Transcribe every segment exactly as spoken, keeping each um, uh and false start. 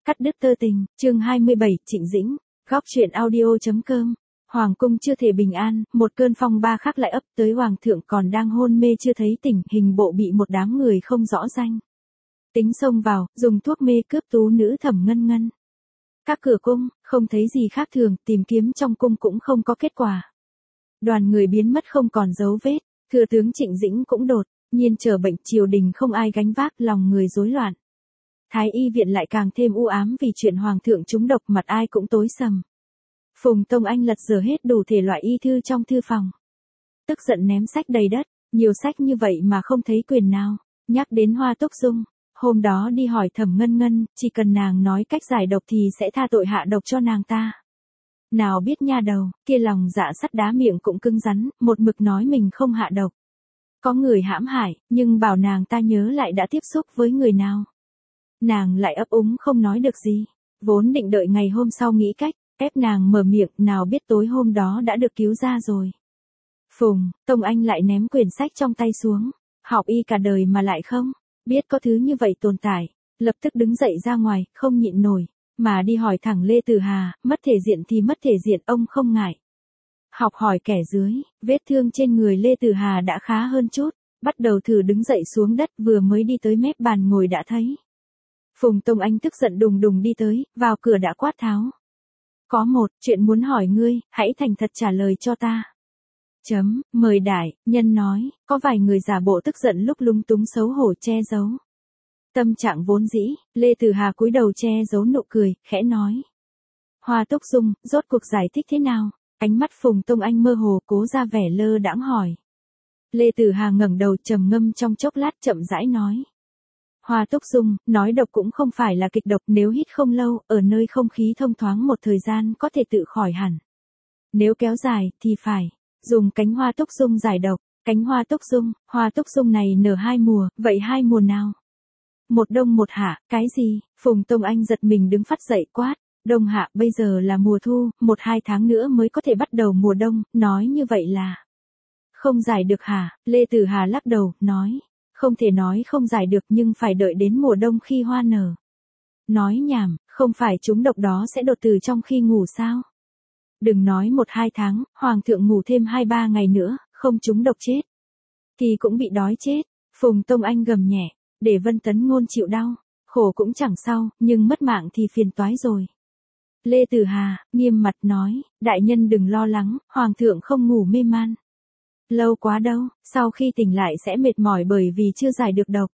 Cắt đứt tơ tình, chương hai mươi bảy, Trịnh Dĩnh, góc truyện audio.com. Hoàng cung chưa thể bình an, một cơn phong ba khác lại ấp tới hoàng thượng còn đang hôn mê chưa thấy tỉnh, hình bộ bị một đám người không rõ danh tính xông vào, dùng thuốc mê cướp tú nữ Thẩm Ngân Ngân. Các cửa cung, không thấy gì khác thường, tìm kiếm trong cung cũng không có kết quả. Đoàn người biến mất không còn dấu vết, thừa tướng Trịnh Dĩnh cũng đột nhiên trở bệnh, triều đình không ai gánh vác, lòng người rối loạn. Thái y viện lại càng thêm u ám vì chuyện hoàng thượng trúng độc, mặt ai cũng tối sầm. Phùng Tông Anh lật dở hết đủ thể loại y thư trong thư phòng. Tức giận ném sách đầy đất, nhiều sách như vậy mà không thấy quyền nào. Nhắc đến Hoa Túc Dung, hôm đó đi hỏi Thẩm Ngân Ngân, chỉ cần nàng nói cách giải độc thì sẽ tha tội hạ độc cho nàng ta. Nào biết nha đầu, kia lòng dạ sắt đá, miệng cũng cứng rắn, một mực nói mình không hạ độc. Có người hãm hại, nhưng bảo nàng ta nhớ lại đã tiếp xúc với người nào. Nàng lại ấp úng không nói được gì, vốn định đợi ngày hôm sau nghĩ cách, ép nàng mở miệng, nào biết tối hôm đó đã được cứu ra rồi. Phùng Tông Anh lại ném quyển sách trong tay xuống, học y cả đời mà lại không biết có thứ như vậy tồn tại, lập tức đứng dậy ra ngoài, không nhịn nổi, mà đi hỏi thẳng Lê Tử Hà, mất thể diện thì mất thể diện, ông không ngại học hỏi kẻ dưới. Vết thương trên người Lê Tử Hà đã khá hơn chút, bắt đầu thử đứng dậy xuống đất, vừa mới đi tới mép bàn ngồi đã thấy Phùng Tông Anh tức giận đùng đùng đi tới, vào cửa đã quát tháo. Có một chuyện muốn hỏi ngươi, hãy thành thật trả lời cho ta. Chấm, mời đại nhân nói. Có vài người giả bộ tức giận lúc lúng túng xấu hổ che giấu tâm trạng vốn dĩ. Lê Tử Hà cúi đầu che giấu nụ cười, khẽ nói. Hoa Túc Dung, rốt cuộc giải thích thế nào? Ánh mắt Phùng Tông Anh mơ hồ, cố ra vẻ lơ đãng hỏi. Lê Tử Hà ngẩng đầu trầm ngâm trong chốc lát, chậm rãi nói. Hoa Túc Dung, nói độc cũng không phải là kịch độc, nếu hít không lâu, ở nơi không khí thông thoáng một thời gian có thể tự khỏi hẳn. Nếu kéo dài, thì phải dùng cánh Hoa Túc Dung giải độc. Cánh Hoa Túc Dung, Hoa Túc Dung này nở hai mùa, vậy hai mùa nào? Một đông một hạ, cái gì? Phùng Tông Anh giật mình đứng phắt dậy quát. Đông hạ, bây giờ là mùa thu, một hai tháng nữa mới có thể bắt đầu mùa đông, nói như vậy là không giải được hả? Lê Tử Hà lắc đầu, nói. Không thể nói không giải được, nhưng phải đợi đến mùa đông khi hoa nở. Nói nhảm, không phải chúng độc đó sẽ đột tử trong khi ngủ sao? Đừng nói một hai tháng, hoàng thượng ngủ thêm hai ba ngày nữa, không trúng độc chết thì cũng bị đói chết. Phùng Tông Anh gầm nhẹ, để Vân Tấn Ngôn chịu đau, khổ cũng chẳng sao, nhưng mất mạng thì phiền toái rồi. Lê Tử Hà nghiêm mặt nói, đại nhân đừng lo lắng, hoàng thượng không ngủ mê man lâu quá đâu, sau khi tỉnh lại sẽ mệt mỏi bởi vì chưa giải được độc.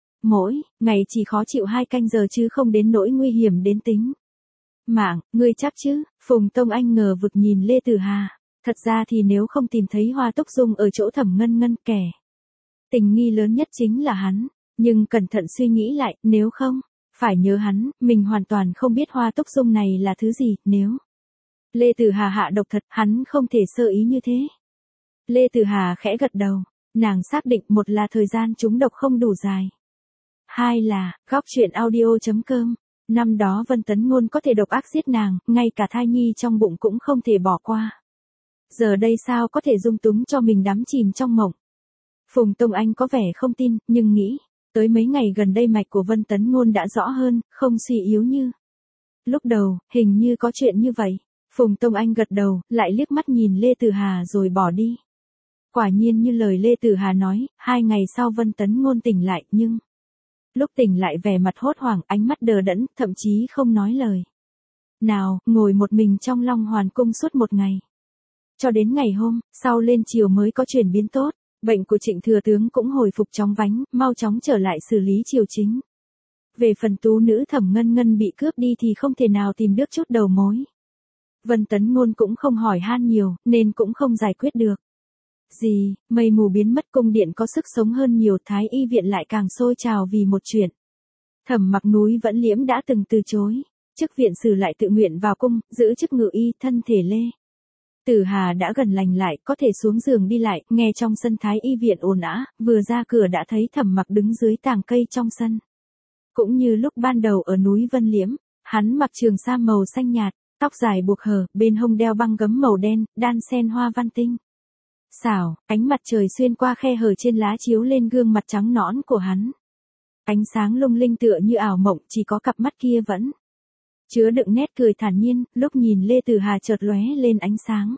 Mỗi ngày chỉ khó chịu hai canh giờ chứ không đến nỗi nguy hiểm đến tính mạng. Ngươi chắc chứ? Phùng Tông Anh ngờ vực nhìn Lê Tử Hà. Thật ra thì nếu không tìm thấy Hoa Túc Dung ở chỗ Thẩm Ngân Ngân, kẻ tình nghi lớn nhất chính là hắn. Nhưng cẩn thận suy nghĩ lại, nếu không, phải nhớ hắn, mình hoàn toàn không biết Hoa Túc Dung này là thứ gì, nếu Lê Tử Hà hạ độc thật, hắn không thể sơ ý như thế. Lê Tử Hà khẽ gật đầu, nàng xác định một là thời gian trúng độc không đủ dài. Hai là, góc truyện audio.com, năm đó Vân Tấn Ngôn có thể độc ác giết nàng, ngay cả thai nhi trong bụng cũng không thể bỏ qua. Giờ đây sao có thể dung túng cho mình đắm chìm trong mộng. Phùng Tông Anh có vẻ không tin, nhưng nghĩ tới mấy ngày gần đây mạch của Vân Tấn Ngôn đã rõ hơn, không suy yếu như lúc đầu, hình như có chuyện như vậy. Phùng Tông Anh gật đầu, lại liếc mắt nhìn Lê Tử Hà rồi bỏ đi. Quả nhiên như lời Lê Tử Hà nói, hai ngày sau Vân Tấn Ngôn tỉnh lại, nhưng lúc tỉnh lại vẻ mặt hốt hoảng, ánh mắt đờ đẫn, thậm chí không nói lời nào, ngồi một mình trong Long Hoàn cung suốt một ngày. Cho đến ngày hôm sau lên chiều mới có chuyển biến tốt, bệnh của Trịnh thừa tướng cũng hồi phục chóng vánh, mau chóng trở lại xử lý triều chính. Về phần tú nữ Thẩm Ngân Ngân bị cướp đi thì không thể nào tìm được chút đầu mối. Vân Tấn Ngôn cũng không hỏi han nhiều, nên cũng không giải quyết được gì. Mây mù biến mất, cung điện có sức sống hơn nhiều, Thái y viện lại càng sôi trào vì một chuyện. Thẩm Mặc Núi Vẫn Liễm đã từng từ chối chức viện sử lại tự nguyện vào cung, giữ chức ngự y. Thân thể Lê Tử Hà đã gần lành lại, có thể xuống giường đi lại, nghe trong sân Thái y viện ồn ào, vừa ra cửa đã thấy Thẩm Mặc đứng dưới tàng cây trong sân. Cũng như lúc ban đầu ở núi Vân Liễm, hắn mặc trường sa màu xanh nhạt, tóc dài buộc hở, bên hông đeo băng gấm màu đen, đan xen hoa văn tinh xảo, ánh mặt trời xuyên qua khe hở trên lá chiếu lên gương mặt trắng nõn của hắn. Ánh sáng lung linh tựa như ảo mộng, chỉ có cặp mắt kia vẫn chứa đựng nét cười thản nhiên, lúc nhìn Lê Tử Hà chợt lóe lên ánh sáng.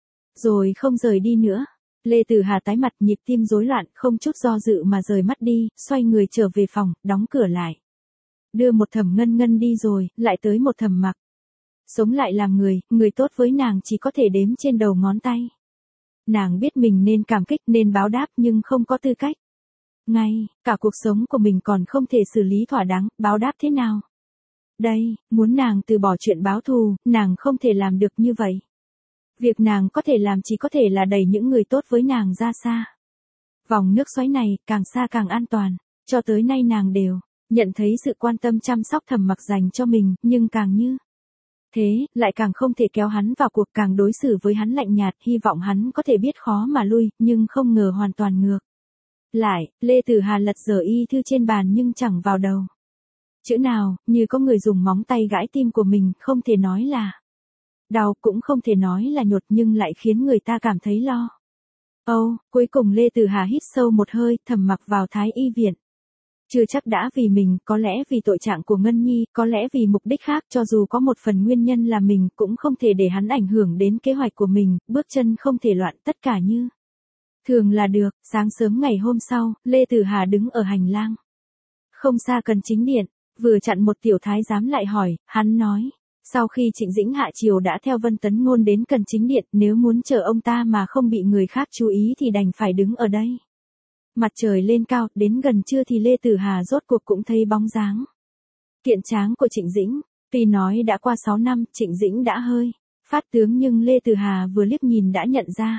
Rồi không rời đi nữa. Lê Tử Hà tái mặt, nhịp tim rối loạn, không chút do dự mà rời mắt đi, xoay người trở về phòng, đóng cửa lại. Đưa một Thẩm Ngân Ngân đi rồi, lại tới một Thẩm Mặc. Sống lại làm người, người tốt với nàng chỉ có thể đếm trên đầu ngón tay. Nàng biết mình nên cảm kích, nên báo đáp nhưng không có tư cách. Ngay, cả cuộc sống của mình còn không thể xử lý thỏa đáng, báo đáp thế nào? Đây, muốn nàng từ bỏ chuyện báo thù, nàng không thể làm được như vậy. Việc nàng có thể làm chỉ có thể là đẩy những người tốt với nàng ra xa. Vòng nước xoáy này, càng xa càng an toàn, cho tới nay nàng đều nhận thấy sự quan tâm chăm sóc Thẩm Mặc dành cho mình, nhưng càng như thế, lại càng không thể kéo hắn vào cuộc, càng đối xử với hắn lạnh nhạt, hy vọng hắn có thể biết khó mà lui, nhưng không ngờ hoàn toàn ngược. Lại, Lê Tử Hà lật dở y thư trên bàn nhưng chẳng vào đầu. Chữ nào, như có người dùng móng tay gãi tim của mình, không thể nói là đau, cũng không thể nói là nhột, nhưng lại khiến người ta cảm thấy lo âu. Oh, cuối cùng Lê Tử Hà hít sâu một hơi, Thẩm Mặc vào Thái y viện. Chưa chắc đã vì mình, có lẽ vì tội trạng của Ngân Nhi, có lẽ vì mục đích khác, cho dù có một phần nguyên nhân là mình, cũng không thể để hắn ảnh hưởng đến kế hoạch của mình, bước chân không thể loạn, tất cả như thường là được. Sáng sớm ngày hôm sau, Lê Tử Hà đứng ở hành lang. Không xa Cần Chính Điện, vừa chặn một tiểu thái giám lại hỏi, hắn nói. Sau khi Trịnh Dĩnh hạ triều đã theo Vân Tấn Ngôn đến Cần Chính Điện, nếu muốn chờ ông ta mà không bị người khác chú ý thì đành phải đứng ở đây. Mặt trời lên cao, đến gần trưa thì Lê Tử Hà rốt cuộc cũng thấy bóng dáng kiện tráng của Trịnh Dĩnh. Tuy nói đã qua sáu năm, Trịnh Dĩnh đã hơi phát tướng nhưng Lê Tử Hà vừa liếc nhìn đã nhận ra.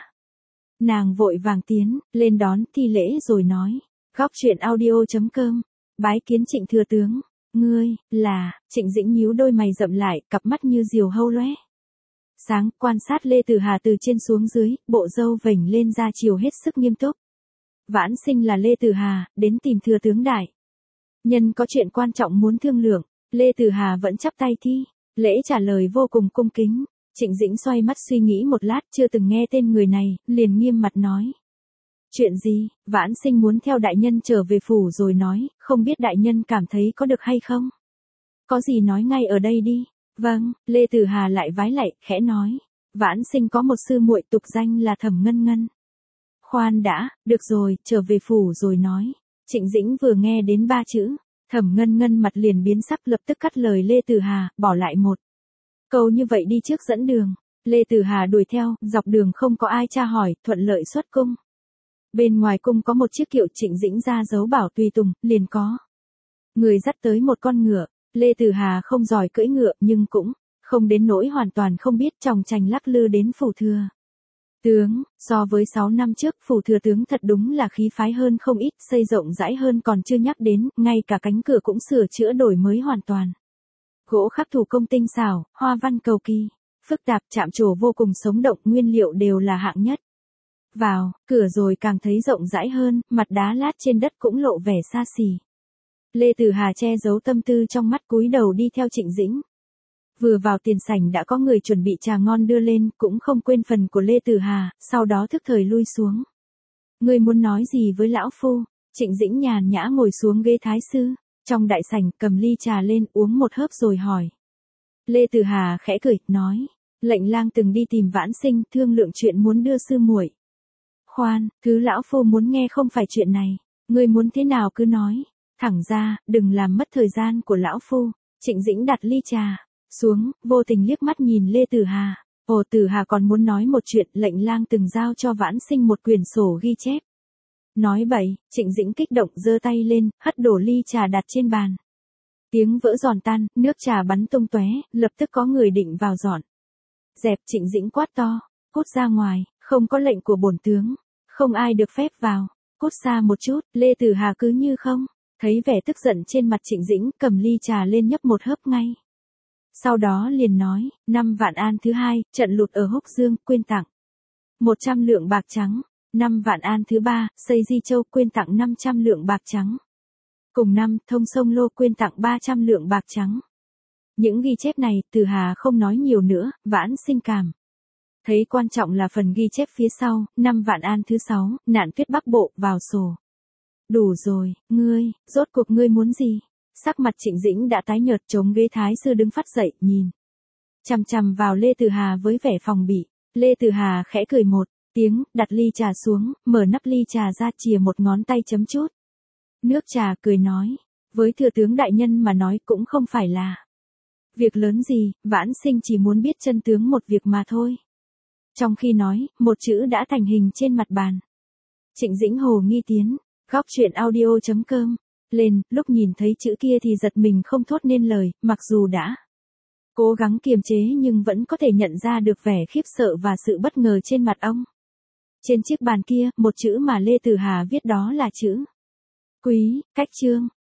Nàng vội vàng tiến lên đón thi lễ rồi nói, góc truyện audio chấm com, bái kiến Trịnh thừa tướng. Ngươi, là, Trịnh Dĩnh nhíu đôi mày rậm lại, cặp mắt như diều hâu lóe sáng, quan sát Lê Tử Hà từ trên xuống dưới, bộ râu vểnh lên ra chiều hết sức nghiêm túc. Vãn sinh là Lê Tử Hà, đến tìm thừa tướng đại nhân có chuyện quan trọng muốn thương lượng. Lê Tử Hà vẫn chắp tay thi lễ trả lời vô cùng cung kính. Trịnh Dĩnh xoay mắt suy nghĩ một lát, chưa từng nghe tên người này, liền nghiêm mặt nói. Chuyện gì? Vãn sinh muốn theo đại nhân trở về phủ rồi nói, không biết đại nhân cảm thấy có được hay không? Có gì nói ngay ở đây đi. Vâng, Lê Tử Hà lại vái lạy, khẽ nói. Vãn sinh có một sư muội tục danh là Thẩm Ngân Ngân. Khoan đã, được rồi, trở về phủ rồi nói. Trịnh Dĩnh vừa nghe đến ba chữ, Thẩm Ngân Ngân mặt liền biến sắc, lập tức cắt lời Lê Tử Hà, bỏ lại một câu như vậy đi trước dẫn đường. Lê Tử Hà đuổi theo, dọc đường không có ai tra hỏi, thuận lợi xuất cung. Bên ngoài cung có một chiếc kiệu, Trịnh Dĩnh ra dấu bảo tùy tùng, liền có người dắt tới một con ngựa. Lê Tử Hà không giỏi cưỡi ngựa, nhưng cũng không đến nỗi hoàn toàn không biết, chòng chành lắc lư đến phủ thừa tướng. So với sáu năm trước, phủ thừa tướng thật đúng là khí phái hơn không ít, xây rộng rãi hơn còn chưa nhắc đến, ngay cả cánh cửa cũng sửa chữa đổi mới hoàn toàn. Gỗ khắc thủ công tinh xảo, hoa văn cầu kỳ, phức tạp, chạm trổ vô cùng sống động, nguyên liệu đều là hạng nhất. Vào, cửa rồi càng thấy rộng rãi hơn, mặt đá lát trên đất cũng lộ vẻ xa xỉ. Lê Tử Hà che giấu tâm tư trong mắt, cúi đầu đi theo Trịnh Dĩnh. Vừa vào tiền sảnh đã có người chuẩn bị trà ngon đưa lên, cũng không quên phần của Lê Tử Hà, sau đó thức thời lui xuống. Ngươi muốn nói gì với lão phu? Trịnh Dĩnh nhàn nhã ngồi xuống ghế thái sư, trong đại sảnh, cầm ly trà lên uống một hớp rồi hỏi. Lê Tử Hà khẽ cười, nói, lệnh lang từng đi tìm Vãn sinh, thương lượng chuyện muốn đưa sư muội. Khoan, thứ lão phu muốn nghe không phải chuyện này, ngươi muốn thế nào cứ nói, thẳng ra, đừng làm mất thời gian của lão phu. Trịnh Dĩnh đặt ly trà xuống, vô tình liếc mắt nhìn Lê Tử Hà. Ồ, Tử Hà còn muốn nói một chuyện, lệnh lang từng giao cho Vãn sinh một quyển sổ ghi chép. Nói bậy, Trịnh Dĩnh kích động giơ tay lên, hất đổ ly trà đặt trên bàn. Tiếng vỡ giòn tan, nước trà bắn tung tóe, lập tức có người định vào dọn dẹp. Trịnh Dĩnh quát to, cút ra ngoài, không có lệnh của bổn tướng, không ai được phép vào, cút xa một chút. Lê Tử Hà cứ như không thấy vẻ tức giận trên mặt Trịnh Dĩnh, cầm ly trà lên nhấp một hớp ngay. Sau đó liền nói, năm vạn an thứ hai, trận lụt ở Húc Dương, quyên tặng một trăm lượng bạc trắng. Năm vạn an thứ ba, xây Di Châu, quyên tặng năm trăm lượng bạc trắng. Cùng năm, thông sông Lô, quyên tặng ba trăm lượng bạc trắng. Những ghi chép này, Tử Hà không nói nhiều nữa, Vãn sinh cảm thấy quan trọng là phần ghi chép phía sau, năm vạn an thứ sáu, nạn tuyết Bắc Bộ, vào sổ. Đủ rồi, ngươi, rốt cuộc ngươi muốn gì? Sắc mặt Trịnh Dĩnh đã tái nhợt, chống ghế thái sư đứng phát dậy, nhìn chằm chằm vào Lê Từ Hà với vẻ phòng bị. Lê Từ Hà khẽ cười một tiếng, đặt ly trà xuống, mở nắp ly trà ra, chìa một ngón tay chấm chút nước trà, cười nói, với thừa tướng đại nhân mà nói cũng không phải là việc lớn gì, vãn sinh chỉ muốn biết chân tướng một việc mà thôi. Trong khi nói, một chữ đã thành hình trên mặt bàn. Trịnh Dĩnh hồ nghi tiến, góc truyện audio chấm com lên, lúc nhìn thấy chữ kia thì giật mình không thốt nên lời, mặc dù đã cố gắng kiềm chế nhưng vẫn có thể nhận ra được vẻ khiếp sợ và sự bất ngờ trên mặt ông. Trên chiếc bàn kia, một chữ mà Lê Tử Hà viết đó là chữ Quý, cách Trương.